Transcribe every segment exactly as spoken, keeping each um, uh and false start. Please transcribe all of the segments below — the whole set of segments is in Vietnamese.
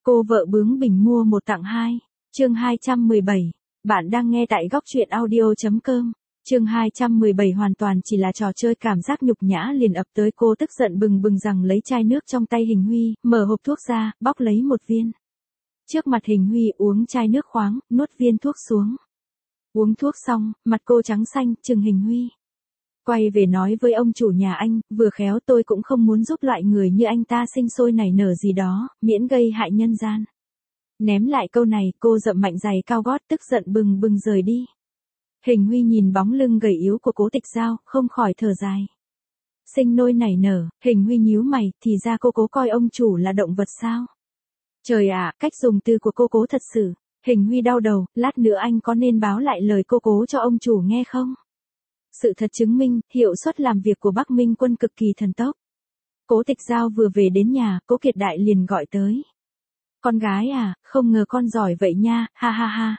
Cô vợ bướng bỉnh mua một tặng hai. Chương hai trăm mười bảy. Bạn đang nghe tại góc truyện audio chấm com. Chương hai trăm mười bảy hoàn toàn chỉ là trò chơi, cảm giác nhục nhã liền ập tới, cô tức giận bừng bừng rằng lấy chai nước trong tay Hình Huy, mở hộp thuốc ra, bóc lấy một viên. Trước mặt Hình Huy uống chai nước khoáng, nuốt viên thuốc xuống. Uống thuốc xong, mặt cô trắng xanh, chừng Hình Huy. Quay về nói với ông chủ nhà anh, vừa khéo tôi cũng không muốn giúp loại người như anh ta sinh sôi nảy nở gì đó, miễn gây hại nhân gian. Ném lại câu này, cô dậm mạnh giày cao gót, tức giận bừng bừng rời đi. Hình Huy nhìn bóng lưng gầy yếu của Cố Tịch Giao, không khỏi thở dài. Sinh nôi nảy nở, Hình Huy nhíu mày, thì ra cô Cố coi ông chủ là động vật sao? Trời ạ, cách dùng từ của cô Cố thật sự. Hình Huy đau đầu, lát nữa anh có nên báo lại lời cô Cố cho ông chủ nghe không? Sự thật chứng minh, hiệu suất làm việc của Bắc Minh Quân cực kỳ thần tốc. Cố Tịch Giao vừa về đến nhà, Cố Kiệt Đại liền gọi tới. Con gái à, không ngờ con giỏi vậy nha, ha ha ha.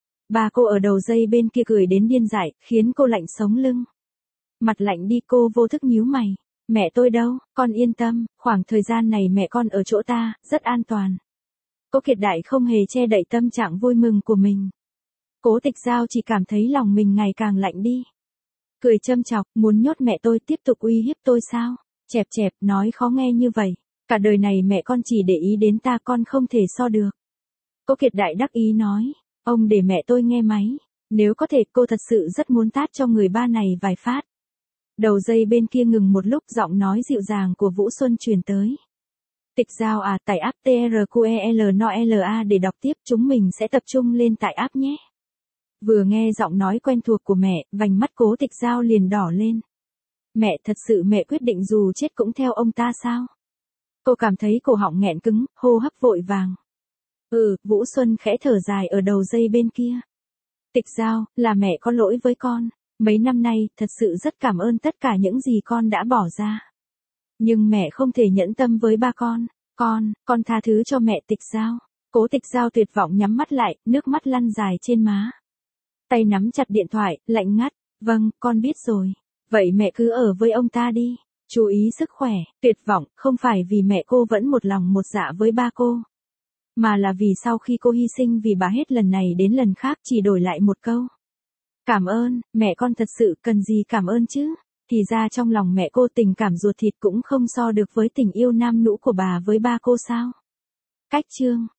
Bà cô ở đầu dây bên kia cười đến điên dại, khiến cô lạnh sống lưng. Mặt lạnh đi, cô vô thức nhíu mày. Mẹ tôi đâu, con yên tâm, khoảng thời gian này mẹ con ở chỗ ta, rất an toàn. Cố Kiệt Đại không hề che đậy tâm trạng vui mừng của mình. Cố Tịch Giao chỉ cảm thấy lòng mình ngày càng lạnh đi. Cười châm chọc, muốn nhốt mẹ tôi tiếp tục uy hiếp tôi sao? Chẹp chẹp, nói khó nghe như vậy. Cả đời này mẹ con chỉ để ý đến ta, con không thể so được. Cố Kiệt Đại đắc ý nói, ông để mẹ tôi nghe máy. Nếu có thể, cô thật sự rất muốn tát cho người ba này vài phát. Đầu dây bên kia ngừng một lúc, giọng nói dịu dàng của Vũ Xuân truyền tới. Tịch Giao à, tải app tê rờ quy e lờ en o lờ a để đọc tiếp, chúng mình sẽ tập trung lên tải app nhé. Vừa nghe giọng nói quen thuộc của mẹ, vành mắt Cố Tịch Giao liền đỏ lên. Mẹ, thật sự mẹ quyết định dù chết cũng theo ông ta sao? Cô cảm thấy cổ họng nghẹn cứng, hô hấp vội vàng. Ừ, Vũ Xuân khẽ thở dài ở đầu dây bên kia. Tịch Giao, là mẹ có lỗi với con. Mấy năm nay, thật sự rất cảm ơn tất cả những gì con đã bỏ ra. Nhưng mẹ không thể nhẫn tâm với ba con. Con, con tha thứ cho mẹ. Tịch Giao. Cố Tịch Giao tuyệt vọng nhắm mắt lại, nước mắt lăn dài trên má. Tay nắm chặt điện thoại, lạnh ngắt. Vâng, con biết rồi. Vậy mẹ cứ ở với ông ta đi. Chú ý sức khỏe. Tuyệt vọng, không phải vì mẹ cô vẫn một lòng một dạ với ba cô. Mà là vì sau khi cô hy sinh vì bà hết lần này đến lần khác chỉ đổi lại một câu. Cảm ơn, mẹ con thật sự cần gì cảm ơn chứ. Thì ra trong lòng mẹ cô tình cảm ruột thịt cũng không so được với tình yêu nam nũ của bà với ba cô sao. Cách chương.